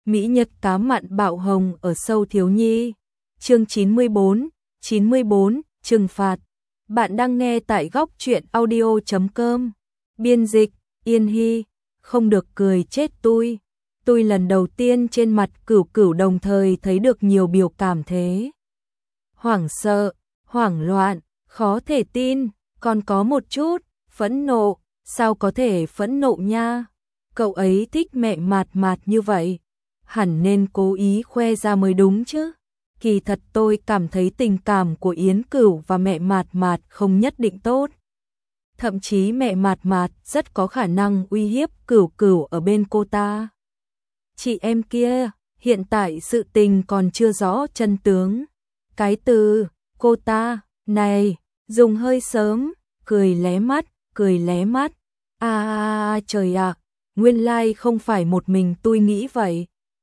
Mỹ Nhật cá mặn bạo hồng ở sâu thiếu nhi. Chương 94, trừng phạt. Bạn đang nghe tại góc truyện audio.com. Biên dịch, Yên Hy. Không được cười chết tôi. Tôi lần đầu tiên trên mặt Cửu Cửu đồng thời thấy được nhiều biểu cảm thế. Hoảng sợ, hoảng loạn, khó thể tin, còn có một chút, phẫn nộ. Sao có thể phẫn nộ nha? Cậu ấy thích mẹ Mạt Mạt như vậy. Hẳn nên cố ý khoe ra mới đúng chứ. Kỳ thật tôi cảm thấy tình cảm của Yến Cửu và mẹ Mạt Mạt không nhất định tốt. Thậm chí mẹ Mạt Mạt rất có khả năng uy hiếp Cửu Cửu ở bên cô ta. Chị em kia, hiện tại sự tình còn chưa rõ chân tướng. Cái từ, cô ta, này, dùng hơi sớm, cười lé mắt. Trời ạ, nguyên lai không phải một mình tôi nghĩ vậy.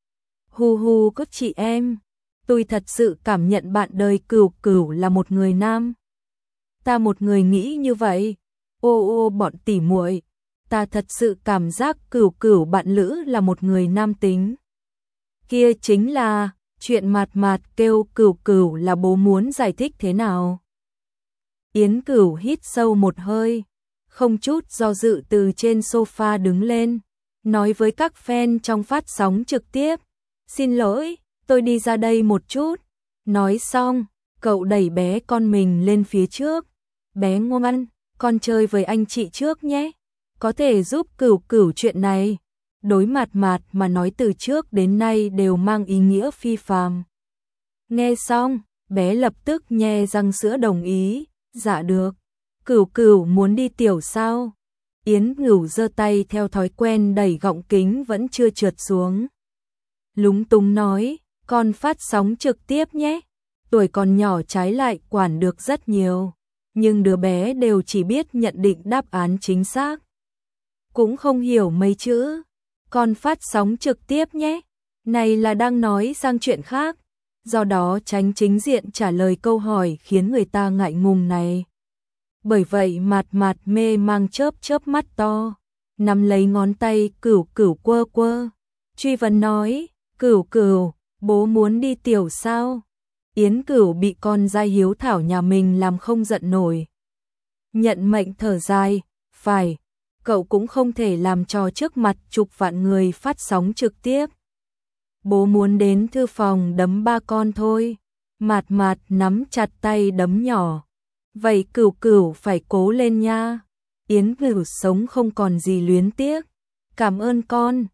Hu các chị em, tôi thật sự cảm nhận bạn đời Cửu Cửu là một người nam. Ta một người nghĩ như vậy. Ô bọn tỉ muội, ta thật sự cảm giác Cửu Cửu bạn lữ là một người nam tính. Kia chính là chuyện Mạt Mạt kêu Cửu Cửu là bố muốn giải thích thế nào. Yến Cửu hít sâu một hơi, không chút do dự từ trên sofa đứng lên, nói với các fan trong phát sóng trực tiếp. Xin lỗi, tôi đi ra đây một chút. Nói xong, cậu đẩy bé con mình lên phía trước. Bé ngoan, con chơi với anh chị trước nhé. Có thể giúp Cửu Cửu chuyện này. Đối Mạt Mạt mà nói từ trước đến nay đều mang ý nghĩa phi phàm. Nghe xong, bé lập tức nhe răng sữa đồng ý. Dạ được. Cửu Cửu muốn đi tiểu sao? Yến Cửu giơ tay theo thói quen đẩy gọng kính vẫn chưa trượt xuống. Lúng túng nói, con phát sóng trực tiếp nhé. Tuổi còn nhỏ trái lại quản được rất nhiều, nhưng đứa bé đều chỉ biết nhận định đáp án chính xác. Cũng không hiểu mấy chữ. Con phát sóng trực tiếp nhé. Này là đang nói sang chuyện khác, do đó tránh chính diện trả lời câu hỏi khiến người ta ngại ngùng này. Bởi vậy Mạt Mạt mê mang chớp mắt to, nắm lấy ngón tay Cửu Cửu quơ. Truy vấn nói, Cửu Cửu, bố muốn đi tiểu sao? Yến Cửu bị con dai hiếu thảo nhà mình làm không giận nổi. Nhận mệnh thở dài, phải, cậu cũng không thể làm trò trước mặt chục vạn người phát sóng trực tiếp. Bố muốn đến thư phòng đấm ba con thôi. Mạt Mạt nắm chặt tay đấm nhỏ. Vậy Cửu Cửu phải cố lên nha. Yến Cửu sống không còn gì luyến tiếc. Cảm ơn con.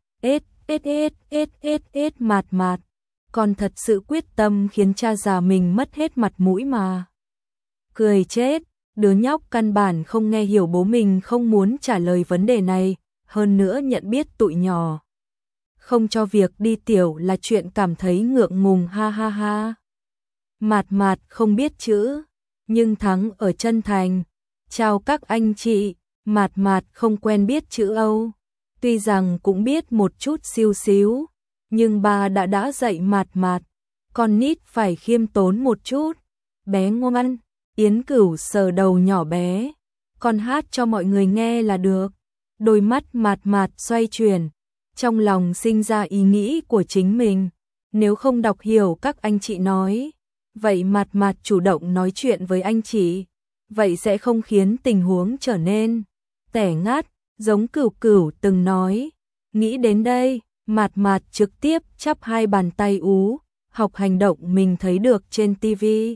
Mạt Mạt. Con thật sự quyết tâm khiến cha già mình mất hết mặt mũi mà. Cười chết, đứa nhóc căn bản không nghe hiểu bố mình không muốn trả lời vấn đề này, hơn nữa nhận biết tụi nhỏ không cho việc đi tiểu là chuyện cảm thấy ngượng ngùng ha. Mạt Mạt không biết chữ, nhưng thắng ở chân thành. Chào các anh chị. Mạt Mạt không quen biết chữ Âu, tuy rằng cũng biết một chút xíu, nhưng bà đã dạy Mạt Mạt, con nít phải khiêm tốn một chút. Bé ngoan. Yến Cửu sờ đầu nhỏ bé, con hát cho mọi người nghe là được. Đôi mắt Mạt Mạt xoay chuyển, trong lòng sinh ra ý nghĩ của chính mình. Nếu không đọc hiểu các anh chị nói, vậy Mạt Mạt chủ động nói chuyện với anh chị, vậy sẽ không khiến tình huống trở nên tẻ ngắt, giống Cửu Cửu từng nói. Nghĩ đến đây, Mạt Mạt trực tiếp chắp hai bàn tay học hành động mình thấy được trên tivi.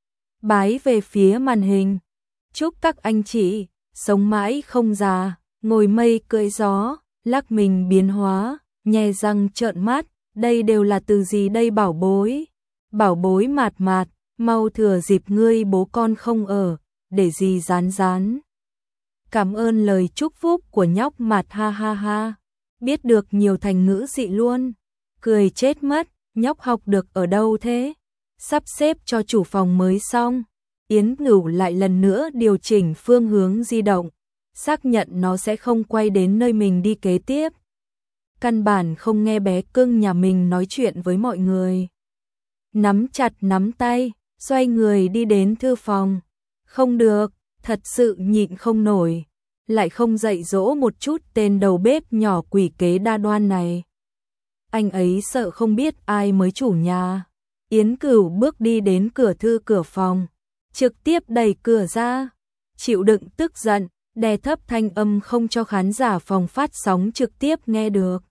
Bái về phía màn hình. Chúc các anh chị sống mãi không già, ngồi mây cưỡi gió, lắc mình biến hóa, nhe răng trợn mắt. Đây đều là từ gì đây bảo bối? Bảo bối Mạt Mạt, mau thừa dịp ngươi bố con không ở, để gì rán. Cảm ơn lời chúc phúc của nhóc Mạt ha. Biết được nhiều thành ngữ dị luôn. Cười chết mất, nhóc học được ở đâu thế? Sắp xếp cho chủ phòng mới xong. Yến Cửu lại lần nữa điều chỉnh phương hướng di động, xác nhận nó sẽ không quay đến nơi mình đi kế tiếp. Căn bản không nghe bé cưng nhà mình nói chuyện với mọi người. Nắm chặt nắm tay, xoay người đi đến thư phòng. Không được, thật sự nhịn không nổi. Lại không dạy dỗ một chút tên đầu bếp nhỏ quỷ kế đa đoan này. anh ấy sợ không biết ai mới chủ nhà. Yến Cửu bước đi đến cửa thư cửa phòng, trực tiếp đẩy cửa ra, chịu đựng tức giận, đè thấp thanh âm không cho khán giả phòng phát sóng trực tiếp nghe được.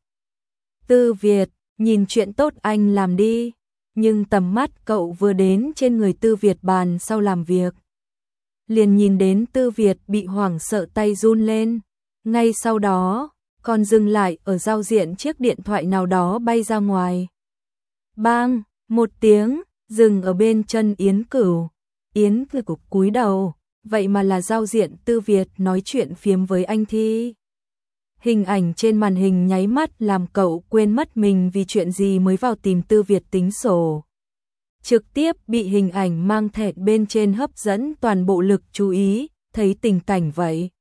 Tư Việt, nhìn chuyện tốt anh làm đi, nhưng tầm mắt cậu vừa đến trên người Tư Việt bàn sau làm việc. Liền nhìn đến Tư Việt bị hoảng sợ tay run lên, ngay sau đó, còn dừng lại ở giao diện chiếc điện thoại nào đó bay ra ngoài. Bang, một tiếng, dừng ở bên chân Yến Cửu. Yến Cửu cúi đầu, vậy mà là giao diện Tư Việt nói chuyện phiếm với anh Thi. Hình ảnh trên màn hình nháy mắt làm cậu quên mất mình vì chuyện gì mới vào tìm Tư Việt tính sổ. Trực tiếp bị hình ảnh mang thẹt bên trên hấp dẫn toàn bộ lực chú ý, thấy tình cảnh vậy.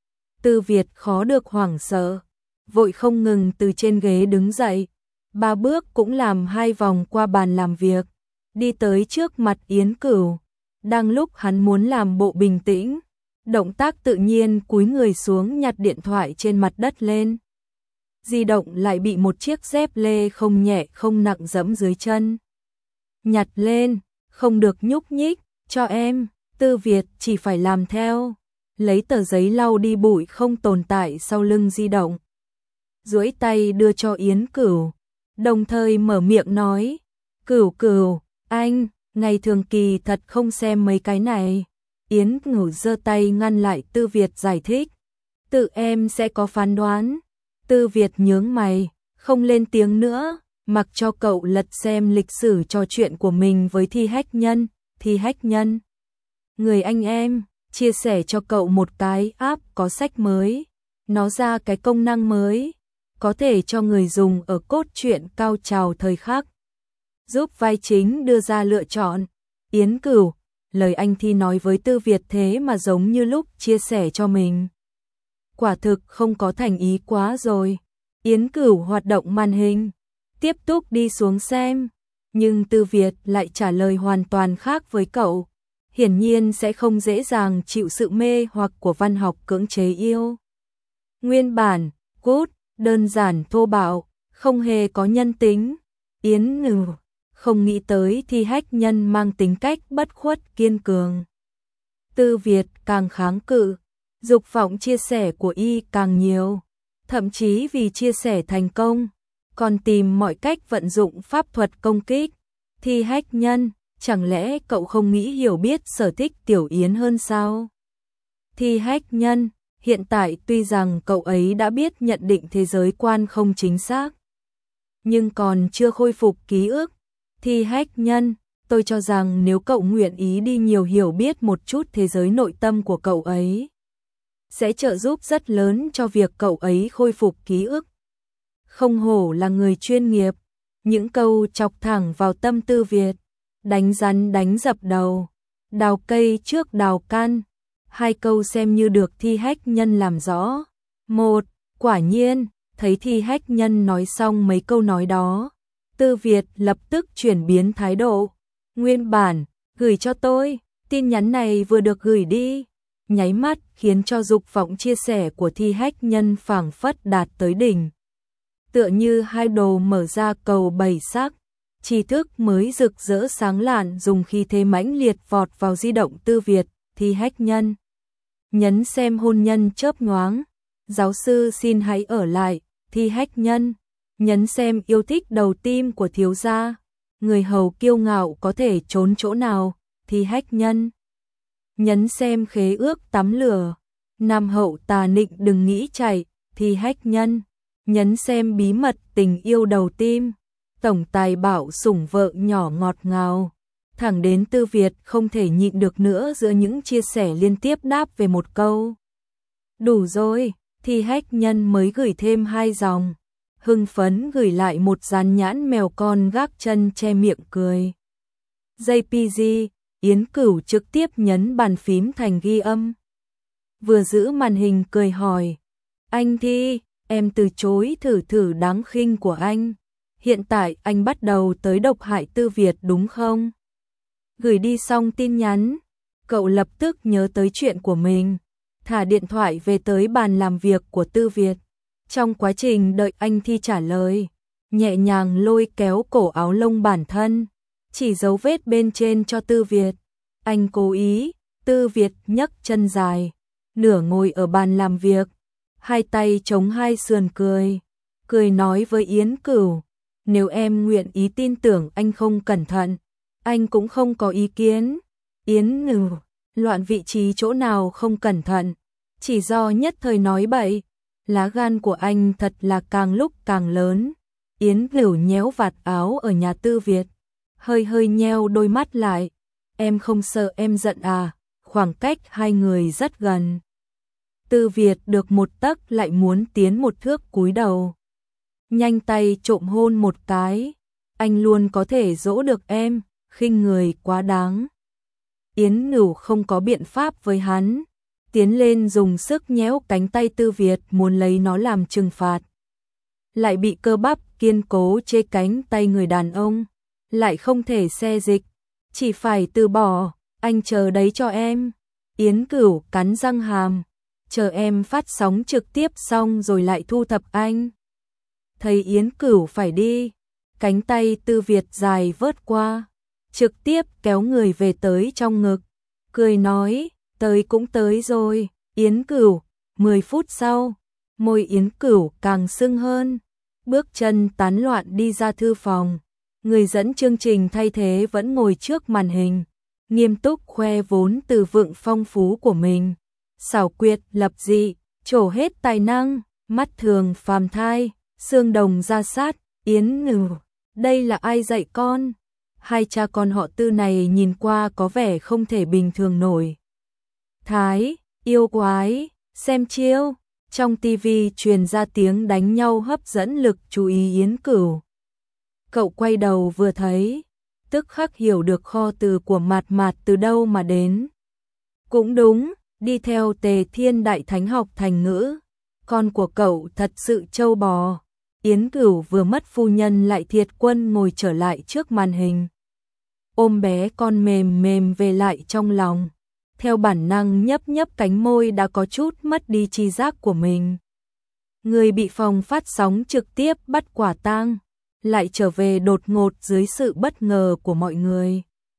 Tư Việt khó được hoảng sợ, vội không ngừng từ trên ghế đứng dậy, 3 bước cũng làm 2 vòng qua bàn làm việc, đi tới trước mặt Yến Cửu. Đang lúc hắn muốn làm bộ bình tĩnh, động tác tự nhiên cúi người xuống nhặt điện thoại trên mặt đất lên. Di động lại bị một chiếc dép lê không nhẹ không nặng giẫm dưới chân. Nhặt lên, không được nhúc nhích, cho em. Tư Việt chỉ phải làm theo, lấy tờ giấy lau đi bụi không tồn tại sau lưng di động. Duỗi tay đưa cho Yến Cửu, đồng thời mở miệng nói, Cửu, anh, ngày thường kỳ thật không xem mấy cái này. Yến Cửu giơ tay ngăn lại Tư Việt giải thích, tự em sẽ có phán đoán. Tư Việt nhướng mày, không lên tiếng nữa, mặc cho cậu lật xem lịch sử trò chuyện của mình với Thi Hách Nhân. Thi Hách Nhân, người anh em, chia sẻ cho cậu một cái app có sách mới, nó ra cái công năng mới, có thể cho người dùng ở cốt truyện cao trào thời khắc, giúp vai chính đưa ra lựa chọn. Yến Cửu, lời anh Thi nói với Tư Việt thế mà giống như lúc chia sẻ cho mình. Quả thực không có thành ý quá rồi. Yến Cửu hoạt động màn hình, tiếp tục đi xuống xem, nhưng Tư Việt lại trả lời hoàn toàn khác với cậu. Hiển nhiên sẽ không dễ dàng chịu sự mê hoặc của văn học cưỡng chế yêu. Nguyên bản, cốt, đơn giản thô bạo, không hề có nhân tính. Yến Cửu không nghĩ tới Thi Hách Nhân mang tính cách bất khuất kiên cường. Tư Việt càng kháng cự, dục vọng chia sẻ của y càng nhiều, thậm chí vì chia sẻ thành công, còn tìm mọi cách vận dụng pháp thuật công kích. Thi Hách Nhân, chẳng lẽ cậu không nghĩ hiểu biết sở thích Tiểu Yến hơn sao? Thi Hách Nhân, hiện tại tuy rằng cậu ấy đã biết nhận định thế giới quan không chính xác, nhưng còn chưa khôi phục ký ức. Thi Hách Nhân, tôi cho rằng nếu cậu nguyện ý đi nhiều hiểu biết một chút thế giới nội tâm của cậu ấy, sẽ trợ giúp rất lớn cho việc cậu ấy khôi phục ký ức. Không hổ là người chuyên nghiệp, những câu chọc thẳng vào tâm Tư Việt, đánh rắn đánh dập đầu, đào cây trước đào căn, 2 câu xem như được Thi Hách Nhân làm rõ. Một, quả nhiên, thấy Thi Hách Nhân nói xong mấy câu nói đó, Tư Việt lập tức chuyển biến thái độ. Nguyên bản, gửi cho tôi, tin nhắn này vừa được gửi đi, nháy mắt khiến cho dục vọng chia sẻ của Thi Hách Nhân phảng phất đạt tới đỉnh. Tựa như hai đồ mở ra cầu bảy sắc, tri thức mới rực rỡ sáng lạn dùng khí thế mãnh liệt vọt vào di động Tư Việt. Thi Hách Nhân, nhấn xem hôn nhân chớp nhoáng, giáo sư xin hãy ở lại. Thi Hách Nhân, nhấn xem yêu thích đầu tim của thiếu gia, người hầu kiêu ngạo có thể trốn chỗ nào. Thi Hách Nhân, nhấn xem khế ước tắm lửa, nam hậu tà nịnh đừng nghĩ chạy. Thi Hách Nhân, nhấn xem bí mật tình yêu đầu tim, tổng tài bảo sủng vợ nhỏ ngọt ngào. Thẳng đến Tư Việt không thể nhịn được nữa giữa những chia sẻ liên tiếp đáp về một câu. Đủ rồi, Thi Hách Nhân mới gửi thêm 2 dòng, hưng phấn gửi lại một dán nhãn mèo con gác chân che miệng cười. JPG, Yến Cửu trực tiếp nhấn bàn phím thành ghi âm. Vừa giữ màn hình cười hỏi, anh Thi, em từ chối thử đáng khinh của anh. Hiện tại anh bắt đầu tới độc hại Tư Việt đúng không? Gửi đi xong tin nhắn, cậu lập tức nhớ tới chuyện của mình, thả điện thoại về tới bàn làm việc của Tư Việt. Trong quá trình đợi anh Thi trả lời, nhẹ nhàng lôi kéo cổ áo lông bản thân, chỉ dấu vết bên trên cho Tư Việt. Anh cố ý. Tư Việt nhấc chân dài, nửa ngồi ở bàn làm việc, hai tay chống hai sườn cười nói với Yến Cửu, nếu em nguyện ý tin tưởng anh không cẩn thận, anh cũng không có ý kiến. Yến Cửu, loạn vị trí chỗ nào không cẩn thận, chỉ do nhất thời nói bậy, lá gan của anh thật là càng lúc càng lớn. Yến Cửu nhéo vạt áo ở nhà Tư Việt, hơi nheo đôi mắt lại, em không sợ em giận à? Khoảng cách hai người rất gần. Tư Việt được một tấc lại muốn tiến một thước, cúi đầu, nhanh tay trộm hôn một cái. Anh luôn có thể dỗ được em, khinh người quá đáng. Yến Cửu không có biện pháp với hắn, tiến lên dùng sức nhéo cánh tay Tư Việt muốn lấy nó làm trừng phạt. Lại bị cơ bắp kiên cố chê cánh tay người đàn ông, lại không thể xê dịch, chỉ phải từ bỏ. Anh chờ đấy cho em. Yến Cửu cắn răng hàm, chờ em phát sóng trực tiếp xong rồi lại thu thập anh. Thấy Yến Cửu phải đi, cánh tay Tư Việt dài vớt qua, trực tiếp kéo người về tới trong ngực, cười nói, tới cũng tới rồi. Yến Cửu. 10 phút sau, môi Yến Cửu càng sưng hơn, bước chân tán loạn đi ra thư phòng. Người dẫn chương trình thay thế vẫn ngồi trước màn hình, nghiêm túc khoe vốn từ vựng phong phú của mình, xảo quyệt lập dị, trổ hết tài năng, mắt thường phàm thai, xương đồng ra sát. Yến Cửu, đây là ai dạy con? Hai cha con họ Tư này nhìn qua có vẻ không thể bình thường nổi. Thái, yêu quái, xem chiêu. Trong tivi truyền ra tiếng đánh nhau hấp dẫn lực chú ý Yến Cửu. Cậu quay đầu vừa thấy, tức khắc hiểu được kho từ của Mạt Mạt từ đâu mà đến. Cũng đúng, đi theo Tề Thiên Đại Thánh học thành ngữ, con của cậu thật sự trâu bò. Yến Cửu vừa mất phu nhân lại thiệt quân ngồi trở lại trước màn hình, ôm bé con mềm mềm về lại trong lòng, theo bản năng nhấp nhấp cánh môi đã có chút mất đi tri giác của mình. Người bị phòng phát sóng trực tiếp bắt quả tang, lại trở về đột ngột dưới sự bất ngờ của mọi người.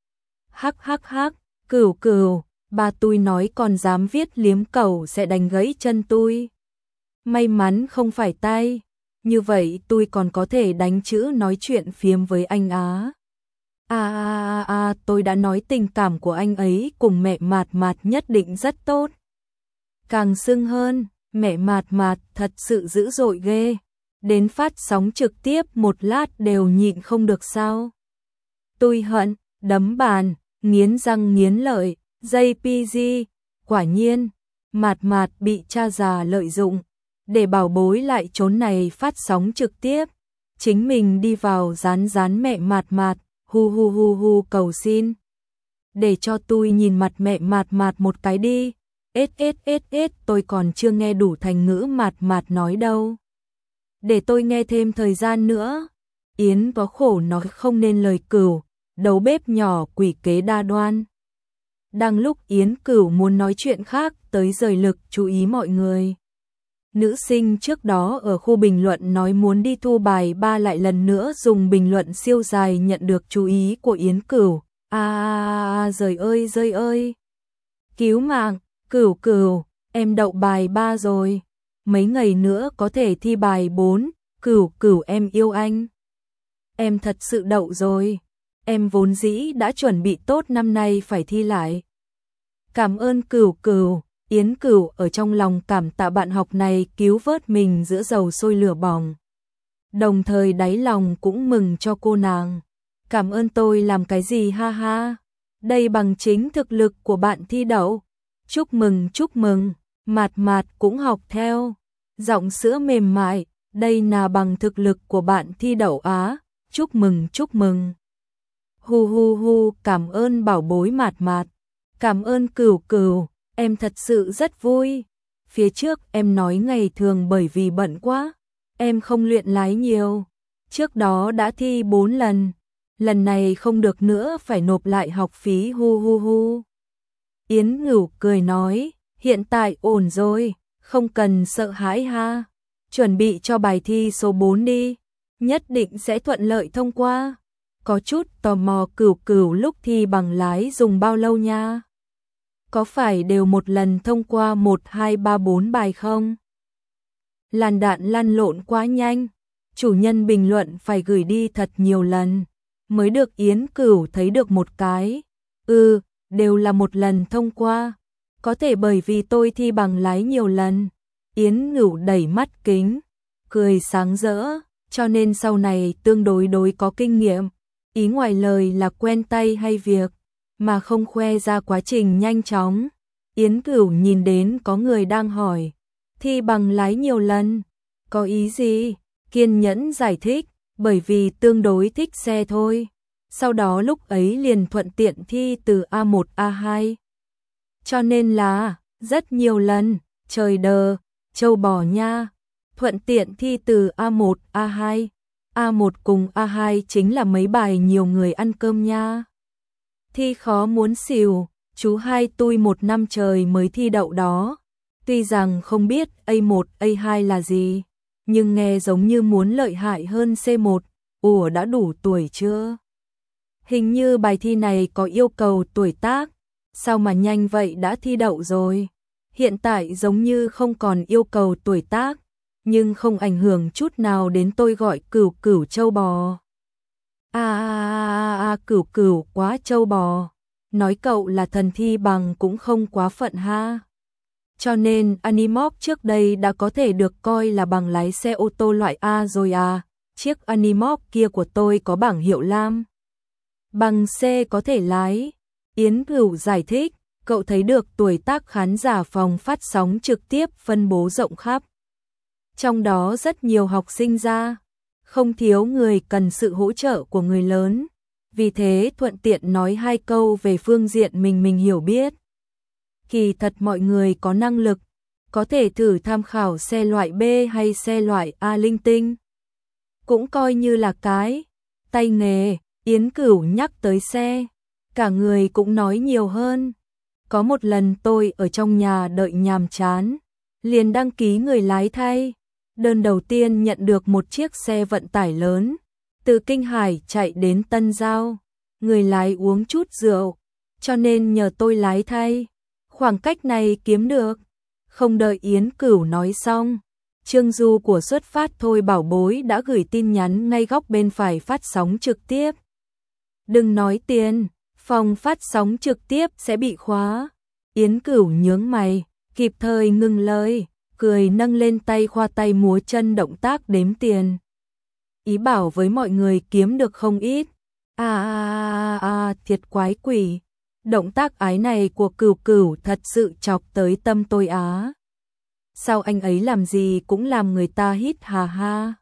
Hắc hắc hắc, Cửu Cửu, ba tui nói còn dám viết liếm cẩu sẽ đánh gãy chân tui. May mắn không phải tay, như vậy tui còn có thể đánh chữ nói chuyện phiếm với anh á. Tôi đã nói tình cảm của anh ấy cùng mẹ Mạt Mạt nhất định rất tốt. Càng sưng hơn, mẹ Mạt Mạt thật sự dữ dội ghê. Đến phát sóng trực tiếp một lát đều nhịn không được sao. Tôi hận, đấm bàn, nghiến răng nghiến lợi, JPG, quả nhiên, Mạt Mạt bị cha già lợi dụng, để bảo bối lại trốn này phát sóng trực tiếp. Chính mình đi vào rán mẹ Mạt Mạt, hu cầu xin. Để cho tôi nhìn mặt mẹ Mạt Mạt một cái đi. Tôi còn chưa nghe đủ thành ngữ Mạt Mạt nói đâu. Để tôi nghe thêm thời gian nữa. Yến có khổ nói không nên lời. Cửu, đầu bếp nhỏ quỷ kế đa đoan. Đang lúc Yến Cửu muốn nói chuyện khác tới rời lực chú ý mọi người. Nữ sinh trước đó ở khu bình luận nói muốn đi thu bài 3 lại lần nữa dùng bình luận siêu dài nhận được chú ý của Yến Cửu. Rời ơi. Cứu mạng, Cửu, em đậu bài 3 rồi. Mấy ngày nữa có thể thi bài 4, Cửu em yêu anh. Em thật sự đậu rồi. Em vốn dĩ đã chuẩn bị tốt năm nay phải thi lại. Cảm ơn Cửu. Yến Cửu ở trong lòng cảm tạ bạn học này cứu vớt mình giữa dầu sôi lửa bỏng. Đồng thời đáy lòng cũng mừng cho cô nàng. Cảm ơn tôi làm cái gì ha ha. Đây bằng chính thực lực của bạn thi đậu. Chúc mừng. Mạt Mạt cũng học theo. Giọng sữa mềm mại. Đây là bằng thực lực của bạn thi đậu á. Chúc mừng. Hu, cảm ơn bảo bối Mạt Mạt. Cảm ơn Cửu. Em thật sự rất vui. Phía trước em nói ngày thường bởi vì bận quá, em không luyện lái nhiều. Trước đó đã thi 4 lần. Lần này không được nữa phải nộp lại học phí hu. Yến Cửu cười nói, hiện tại ổn rồi, không cần sợ hãi ha. Chuẩn bị cho bài thi số 4 đi. nhất định sẽ thuận lợi thông qua. Có chút tò mò Cửu Cửu lúc thi bằng lái dùng bao lâu nha? Có phải đều một lần thông qua 1, 2, 3, 4 bài không? Làn đạn lăn lộn quá nhanh, chủ nhân bình luận phải gửi đi thật nhiều lần, mới được Yến Cửu thấy được một cái. Đều là một lần thông qua. Có thể bởi vì tôi thi bằng lái nhiều lần. Yến Cửu đẩy mắt kính, cười sáng rỡ, cho nên sau này tương đối có kinh nghiệm. Ý ngoài lời là quen tay hay việc, mà không khoe ra quá trình nhanh chóng. Yến Cửu nhìn đến có người đang hỏi, thi bằng lái nhiều lần, có ý gì? Kiên nhẫn giải thích, bởi vì tương đối thích xe thôi. Sau đó lúc ấy liền thuận tiện thi từ A1, A2. Cho nên là, rất nhiều lần, trời đờ, châu bò nha. Thuận tiện thi từ A1, A2. A1 cùng A2 chính là mấy bài nhiều người ăn cơm nha. Thi khó muốn xỉu, chú hai tôi 1 năm trời mới thi đậu đó. Tuy rằng không biết A1, A2 là gì, nhưng nghe giống như muốn lợi hại hơn C1. Ủa đã đủ tuổi chưa? Hình như bài thi này có yêu cầu tuổi tác, sao mà nhanh vậy đã thi đậu rồi? Hiện tại giống như không còn yêu cầu tuổi tác, nhưng không ảnh hưởng chút nào đến tôi gọi Cửu Cửu châu bò. Cửu Cửu quá châu bò. Nói cậu là thần thi bằng cũng không quá phận ha. Cho nên Animoc trước đây đã có thể được coi là bằng lái xe ô tô loại A rồi à. Chiếc Animoc kia của tôi có bảng hiệu lam. Bằng C có thể lái. Yến Cửu giải thích, cậu thấy được tuổi tác khán giả phòng phát sóng trực tiếp phân bố rộng khắp. Trong đó rất nhiều học sinh ra, không thiếu người cần sự hỗ trợ của người lớn. Vì thế thuận tiện nói 2 câu về phương diện mình hiểu biết. Kỳ thật mọi người có năng lực, có thể thử tham khảo xe loại B hay xe loại A linh tinh. Cũng coi như là cái tay nghề. Yến Cửu nhắc tới xe, cả người cũng nói nhiều hơn. Có một lần tôi ở trong nhà đợi nhàm chán, liền đăng ký người lái thay. Đơn đầu tiên nhận được một chiếc xe vận tải lớn, từ Kinh Hải chạy đến Tân Giao. Người lái uống chút rượu, cho nên nhờ tôi lái thay. Khoảng cách này kiếm được. Không đợi Yến Cửu nói xong, Trương Du của Xuất Phát Thôi Bảo Bối đã gửi tin nhắn ngay góc bên phải phát sóng trực tiếp. Đừng nói tiền, phòng phát sóng trực tiếp sẽ bị khóa. Yến Cửu nhướng mày, kịp thời ngừng lời, cười nâng lên tay khoa tay múa chân động tác đếm tiền. Ý bảo với mọi người kiếm được không ít. Thiệt quái quỷ. Động tác ái này của Cửu Cửu thật sự chọc tới tâm tôi á. Sao anh ấy làm gì cũng làm người ta hít hà ha.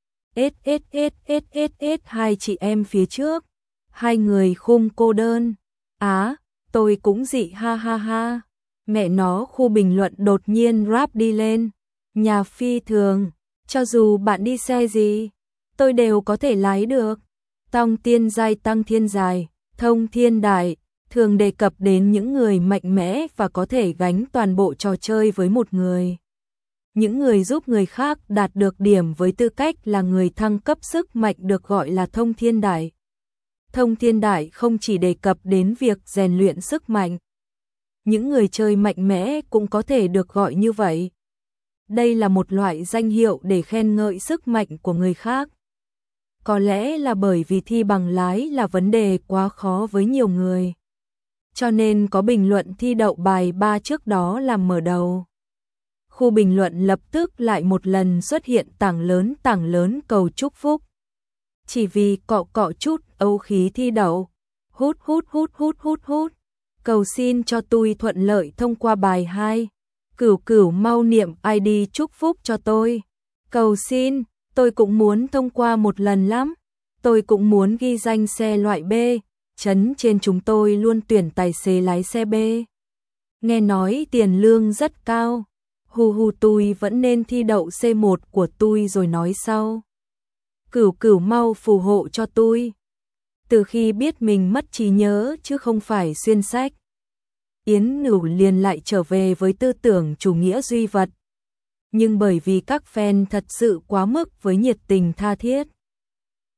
Hai chị em phía trước. 2 người khung cô đơn. Tôi cũng dị ha ha ha. Mẹ nó khu bình luận đột nhiên rap đi lên. Nhà phi thường, cho dù bạn đi xe gì, tôi đều có thể lái được. Tông tiên giai tăng thiên dài, thông thiên đại, thường đề cập đến những người mạnh mẽ và có thể gánh toàn bộ trò chơi với một người. Những người giúp người khác đạt được điểm với tư cách là người thăng cấp sức mạnh được gọi là thông thiên đại. Thông thiên đại không chỉ đề cập đến việc rèn luyện sức mạnh. Những người chơi mạnh mẽ cũng có thể được gọi như vậy. Đây là một loại danh hiệu để khen ngợi sức mạnh của người khác. Có lẽ là bởi vì thi bằng lái là vấn đề quá khó với nhiều người. Cho nên có bình luận thi đậu bài 3 trước đó làm mở đầu. Khu bình luận lập tức lại một lần xuất hiện tảng lớn cầu chúc phúc. Chỉ vì cọ chút âu khí thi đậu. Hút. Cầu xin cho tôi thuận lợi thông qua bài 2. Cửu mau niệm ID chúc phúc cho tôi. Cầu xin, tôi cũng muốn thông qua một lần lắm. Tôi cũng muốn ghi danh xe loại B. Trấn trên chúng tôi luôn tuyển tài xế lái xe B. Nghe nói tiền lương rất cao. Hù tôi vẫn nên thi đậu C1 của tôi rồi nói sau. Cửu mau phù hộ cho tôi. Từ khi biết mình mất trí nhớ chứ không phải xuyên sách, Yến Cửu liền lại trở về với tư tưởng chủ nghĩa duy vật. Nhưng bởi vì các fan thật sự quá mức với nhiệt tình tha thiết,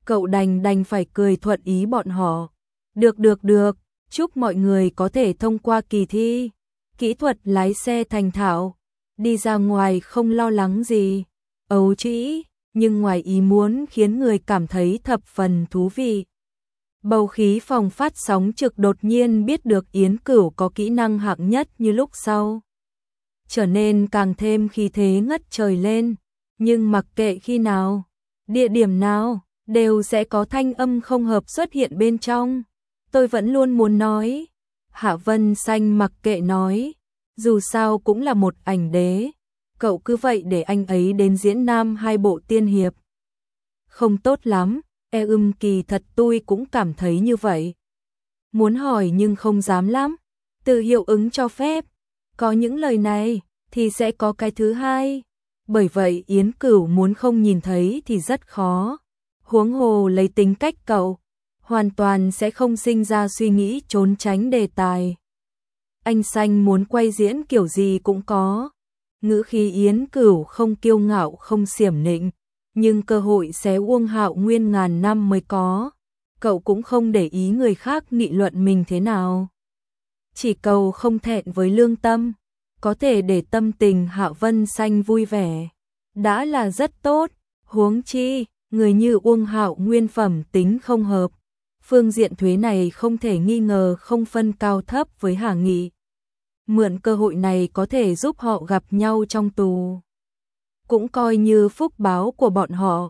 Cậu đành phải cười thuận ý bọn họ. Được, chúc mọi người có thể thông qua kỳ thi. Kỹ thuật lái xe thành thạo, đi ra ngoài không lo lắng gì. Ấu trĩ, nhưng ngoài ý muốn khiến người cảm thấy thập phần thú vị. Bầu khí phòng phát sóng trực đột nhiên biết được Yến Cửu có kỹ năng hạng nhất như lúc sau. Trở nên càng thêm khí thế ngất trời lên, nhưng mặc kệ khi nào, địa điểm nào, đều sẽ có thanh âm không hợp xuất hiện bên trong. Tôi vẫn luôn muốn nói. Hạ Vân Xanh mặc kệ nói, dù sao cũng là một ảnh đế, cậu cứ vậy để anh ấy đến diễn nam 2 bộ tiên hiệp. Không tốt lắm, kỳ thật tôi cũng cảm thấy như vậy. Muốn hỏi nhưng không dám lắm, từ hiệu ứng cho phép. Có những lời này, thì sẽ có cái thứ hai. Bởi vậy Yến Cửu muốn không nhìn thấy thì rất khó. Huống hồ lấy tính cách cậu, hoàn toàn sẽ không sinh ra suy nghĩ trốn tránh đề tài. Anh Xanh muốn quay diễn kiểu gì cũng có. Ngữ khí Yến Cửu không kiêu ngạo không xiểm nịnh, nhưng cơ hội xé Uông Hạo Nguyên ngàn năm mới có. Cậu cũng không để ý người khác nghị luận mình thế nào. Chỉ cầu không thẹn với lương tâm, có thể để tâm tình Hạ Vân Xanh vui vẻ, đã là rất tốt. Huống chi, người như Uông Hạo Nguyên phẩm tính không hợp. Phương diện thuế này không thể nghi ngờ không phân cao thấp với Hà Nghị. Mượn cơ hội này có thể giúp họ gặp nhau trong tù, cũng coi như phúc báo của bọn họ.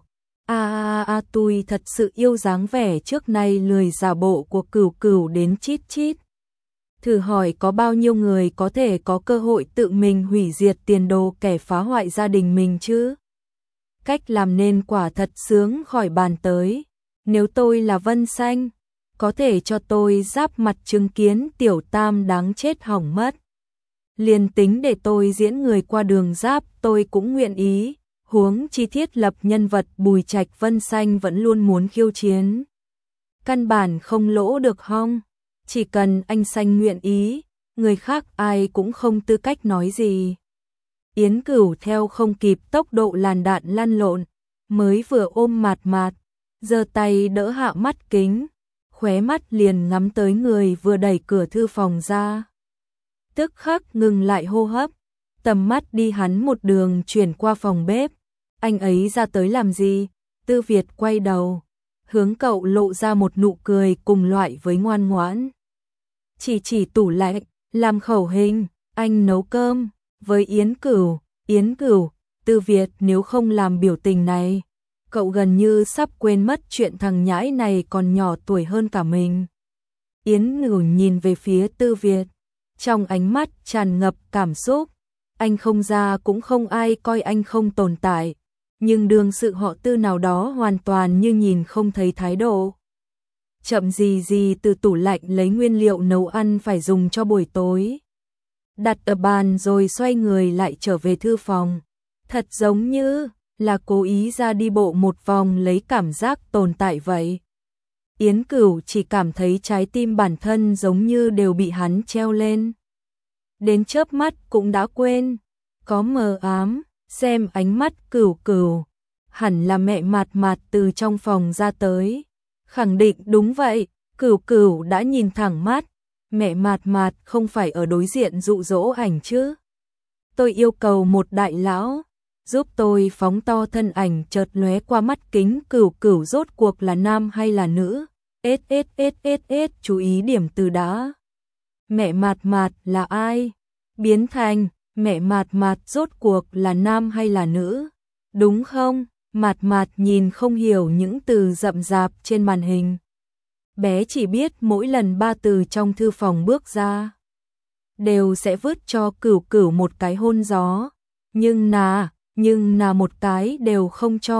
Tôi thật sự yêu dáng vẻ trước nay lười giả bộ của Cửu Cửu đến chít chít. Thử hỏi có bao nhiêu người có thể có cơ hội tự mình hủy diệt tiền đồ kẻ phá hoại gia đình mình chứ? Cách làm nên quả thật sướng khỏi bàn tới. Nếu tôi là Vân Xanh, có thể cho tôi giáp mặt chứng kiến Tiểu Tam đáng chết hỏng mất. Liền tính để tôi diễn người qua đường giáp tôi cũng nguyện ý. Huống chi thiết lập nhân vật Bùi Trạch Vân Xanh vẫn luôn muốn khiêu chiến. Căn bản không lỗ được hong. Chỉ cần anh Xanh nguyện ý, người khác ai cũng không tư cách nói gì. Yến Cửu theo không kịp tốc độ làn đạn lăn lộn, mới vừa ôm Mạt, giơ tay đỡ Hạ mắt kính, khóe mắt liền ngắm tới người vừa đẩy cửa thư phòng ra. Tức khắc ngừng lại hô hấp, tầm mắt đi hắn một đường chuyển qua phòng bếp. Anh ấy ra tới làm gì? Tư Việt quay đầu, hướng cậu lộ ra một nụ cười cùng loại với ngoan ngoãn. Chỉ tủ lạnh, làm khẩu hình, anh nấu cơm. Với Yến Cửu, Tư Việt nếu không làm biểu tình này, cậu gần như sắp quên mất chuyện thằng nhãi này còn nhỏ tuổi hơn cả mình. Yến Cửu nhìn về phía Tư Việt, trong ánh mắt tràn ngập cảm xúc. Anh không ra cũng không ai coi anh không tồn tại, nhưng đương sự họ Tư nào đó hoàn toàn như nhìn không thấy thái độ. Chậm gì từ tủ lạnh lấy nguyên liệu nấu ăn phải dùng cho buổi tối, đặt ở bàn rồi xoay người lại trở về thư phòng. Thật giống như là cố ý ra đi bộ một vòng lấy cảm giác tồn tại vậy. Yến Cửu chỉ cảm thấy trái tim bản thân giống như đều bị hắn treo lên. Đến chớp mắt cũng đã quên, có mờ ám, xem ánh mắt Cửu, hẳn là mẹ Mạt từ trong phòng ra tới. Khẳng định đúng vậy, Cửu đã nhìn thẳng mắt. Mẹ Mạt không phải ở đối diện dụ dỗ ảnh chứ? Tôi yêu cầu một đại lão giúp tôi phóng to thân ảnh chợt lóe qua mắt kính. Cửu rốt cuộc là nam hay là nữ? Chú ý điểm từ đã. Mẹ Mạt là ai? Biến thành mẹ Mạt rốt cuộc là nam hay là nữ? Đúng không? Mạt nhìn không hiểu những từ rậm rạp trên màn hình. Bé chỉ biết mỗi lần ba từ trong thư phòng bước ra, đều sẽ vứt cho Cửu một cái hôn gió. Nhưng là một cái đều không cho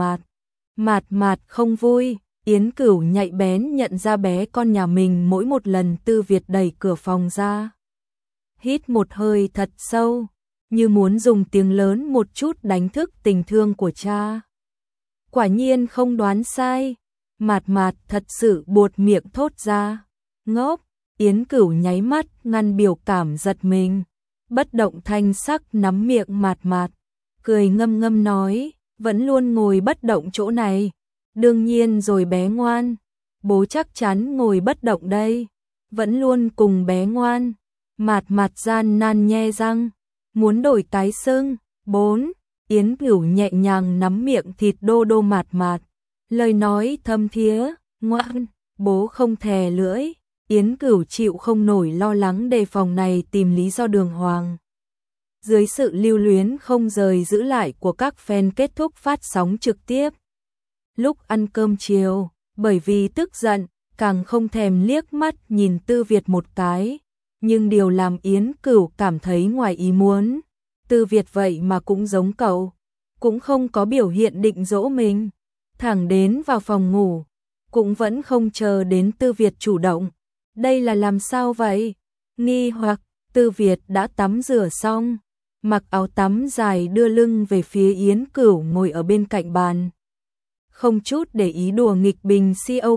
Mạt không vui. Yến Cửu nhạy bén nhận ra bé con nhà mình mỗi một lần Tư Việt đẩy cửa phòng ra. Hít một hơi thật sâu, như muốn dùng tiếng lớn một chút đánh thức tình thương của cha. Quả nhiên không đoán sai. Mạt thật sự buột miệng thốt ra. Ngốc. Yến Cửu nháy mắt ngăn biểu cảm giật mình, bất động thanh sắc nắm miệng Mạt, cười ngâm nói, vẫn luôn ngồi bất động chỗ này, Đương nhiên rồi bé ngoan, bố chắc chắn ngồi bất động đây, vẫn luôn cùng bé ngoan. Mạt Mạt gian nan nhe răng, muốn đổi cái xưng. 4. Yến Cửu nhẹ nhàng nắm miệng thịt đô đô Mạt Mạt, lời nói thâm thía, ngoan, bố không thè lưỡi. Yến Cửu chịu không nổi lo lắng đề phòng này tìm lý do đường hoàng. Dưới sự lưu luyến không rời giữ lại của các fan kết thúc phát sóng trực tiếp. Lúc ăn cơm chiều, bởi vì tức giận, càng không thèm liếc mắt nhìn Tư Việt một cái. Nhưng điều làm Yến Cửu cảm thấy ngoài ý muốn, Tư Việt vậy mà cũng giống cậu, cũng không có biểu hiện định dỗ mình. Thẳng đến vào phòng ngủ, cũng vẫn không chờ đến Tư Việt chủ động. Đây là làm sao vậy? Nghi hoặc, Tư Việt đã tắm rửa xong, mặc áo tắm dài đưa lưng về phía Yến Cửu ngồi ở bên cạnh bàn. Không chút để ý đùa nghịch bình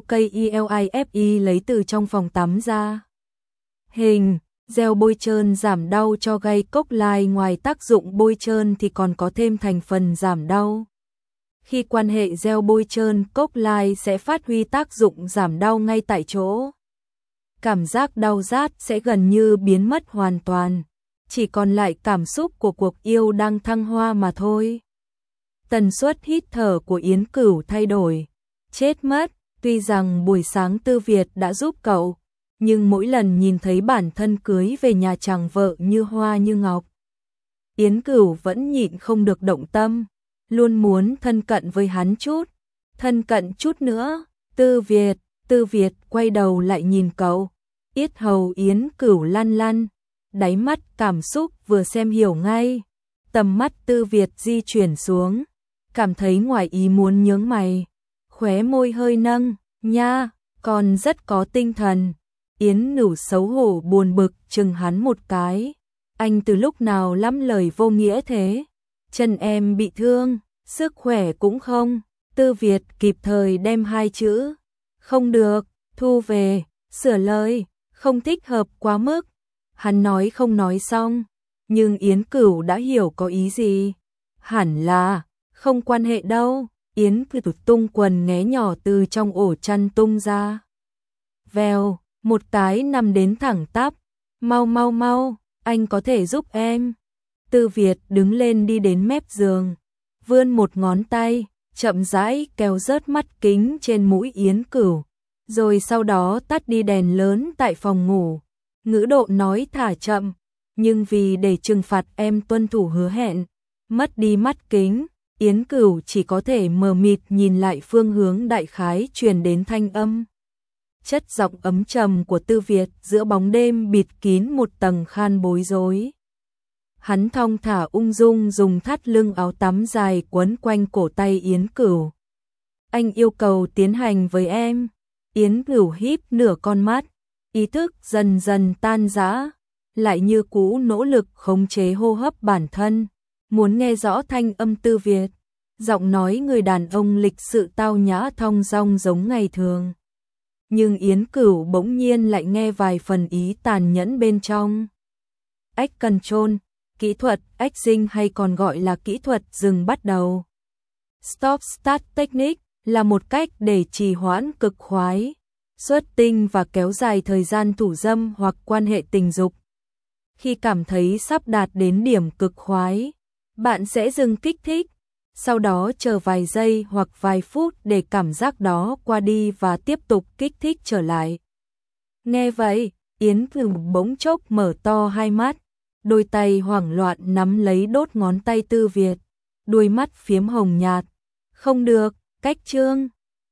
COKELIFE lấy từ trong phòng tắm ra. Hình, gel bôi trơn giảm đau cho gây cốc lai, ngoài tác dụng bôi trơn thì còn có thêm thành phần giảm đau. Khi quan hệ gel bôi trơn cốc lai sẽ phát huy tác dụng giảm đau ngay tại chỗ. Cảm giác đau rát sẽ gần như biến mất hoàn toàn, chỉ còn lại cảm xúc của cuộc yêu đang thăng hoa mà thôi. Tần suất hít thở của Yến Cửu thay đổi, chết mất, tuy rằng buổi sáng Tư Việt đã giúp cậu, nhưng mỗi lần nhìn thấy bản thân cưới về nhà chàng vợ như hoa như ngọc, Yến Cửu vẫn nhịn không được động tâm, luôn muốn thân cận với hắn chút, thân cận chút nữa. Tư Việt quay đầu lại nhìn cậu, yết hầu Yến Cửu lăn lăn, đáy mắt cảm xúc vừa xem hiểu ngay. Tầm mắt Tư Việt di chuyển xuống, cảm thấy ngoài ý muốn nhướng mày, khóe môi hơi nâng, nha, còn rất có tinh thần. Yến Cửu xấu hổ buồn bực chừng hắn một cái, anh từ lúc nào lắm lời vô nghĩa thế? Chân em bị thương, sức khỏe cũng không. Tư Việt kịp thời đem hai chữ không được thu về, sửa lời, không thích hợp quá mức. Hắn nói không nói xong, nhưng Yến Cửu đã hiểu có ý gì. Hẳn là không quan hệ đâu. Yến Cửu tung quần nghé nhỏ từ trong ổ chăn tung ra, vèo, một cái nằm đến thẳng tắp. Mau, anh có thể giúp em. Tư Việt đứng lên đi đến mép giường, vươn một ngón tay, chậm rãi kéo rớt mắt kính trên mũi Yến Cửu, rồi sau đó tắt đi đèn lớn tại phòng ngủ. Ngữ độ nói thả chậm, nhưng vì để trừng phạt em tuân thủ hứa hẹn, mất đi mắt kính, Yến Cửu chỉ có thể mờ mịt nhìn lại phương hướng đại khái truyền đến thanh âm. Chất giọng ấm trầm của Tư Việt giữa bóng đêm bịt kín một tầng khan bối rối. Hắn thong thả ung dung dùng thắt lưng áo tắm dài quấn quanh cổ tay Yến Cửu. Anh yêu cầu tiến hành với em. Yến Cửu híp nửa con mắt, ý thức dần dần tan rã, lại như cũ nỗ lực khống chế hô hấp bản thân, muốn nghe rõ thanh âm Tư Việt. Giọng nói người đàn ông lịch sự tao nhã thong dong giống ngày thường. Nhưng Yến Cửu bỗng nhiên lại nghe vài phần ý tàn nhẫn bên trong. Ách control, kỹ thuật acting hay còn gọi là kỹ thuật dừng bắt đầu. Stop start technique là một cách để trì hoãn cực khoái, xuất tinh và kéo dài thời gian thủ dâm hoặc quan hệ tình dục. Khi cảm thấy sắp đạt đến điểm cực khoái, bạn sẽ dừng kích thích, sau đó chờ vài giây hoặc vài phút để cảm giác đó qua đi và tiếp tục kích thích trở lại. Nghe vậy, Yến Cửu bỗng chốc mở to hai mắt, đôi tay hoảng loạn nắm lấy đốt ngón tay Tư Việt, đôi mắt phiếm hồng nhạt. Không được, cách trương.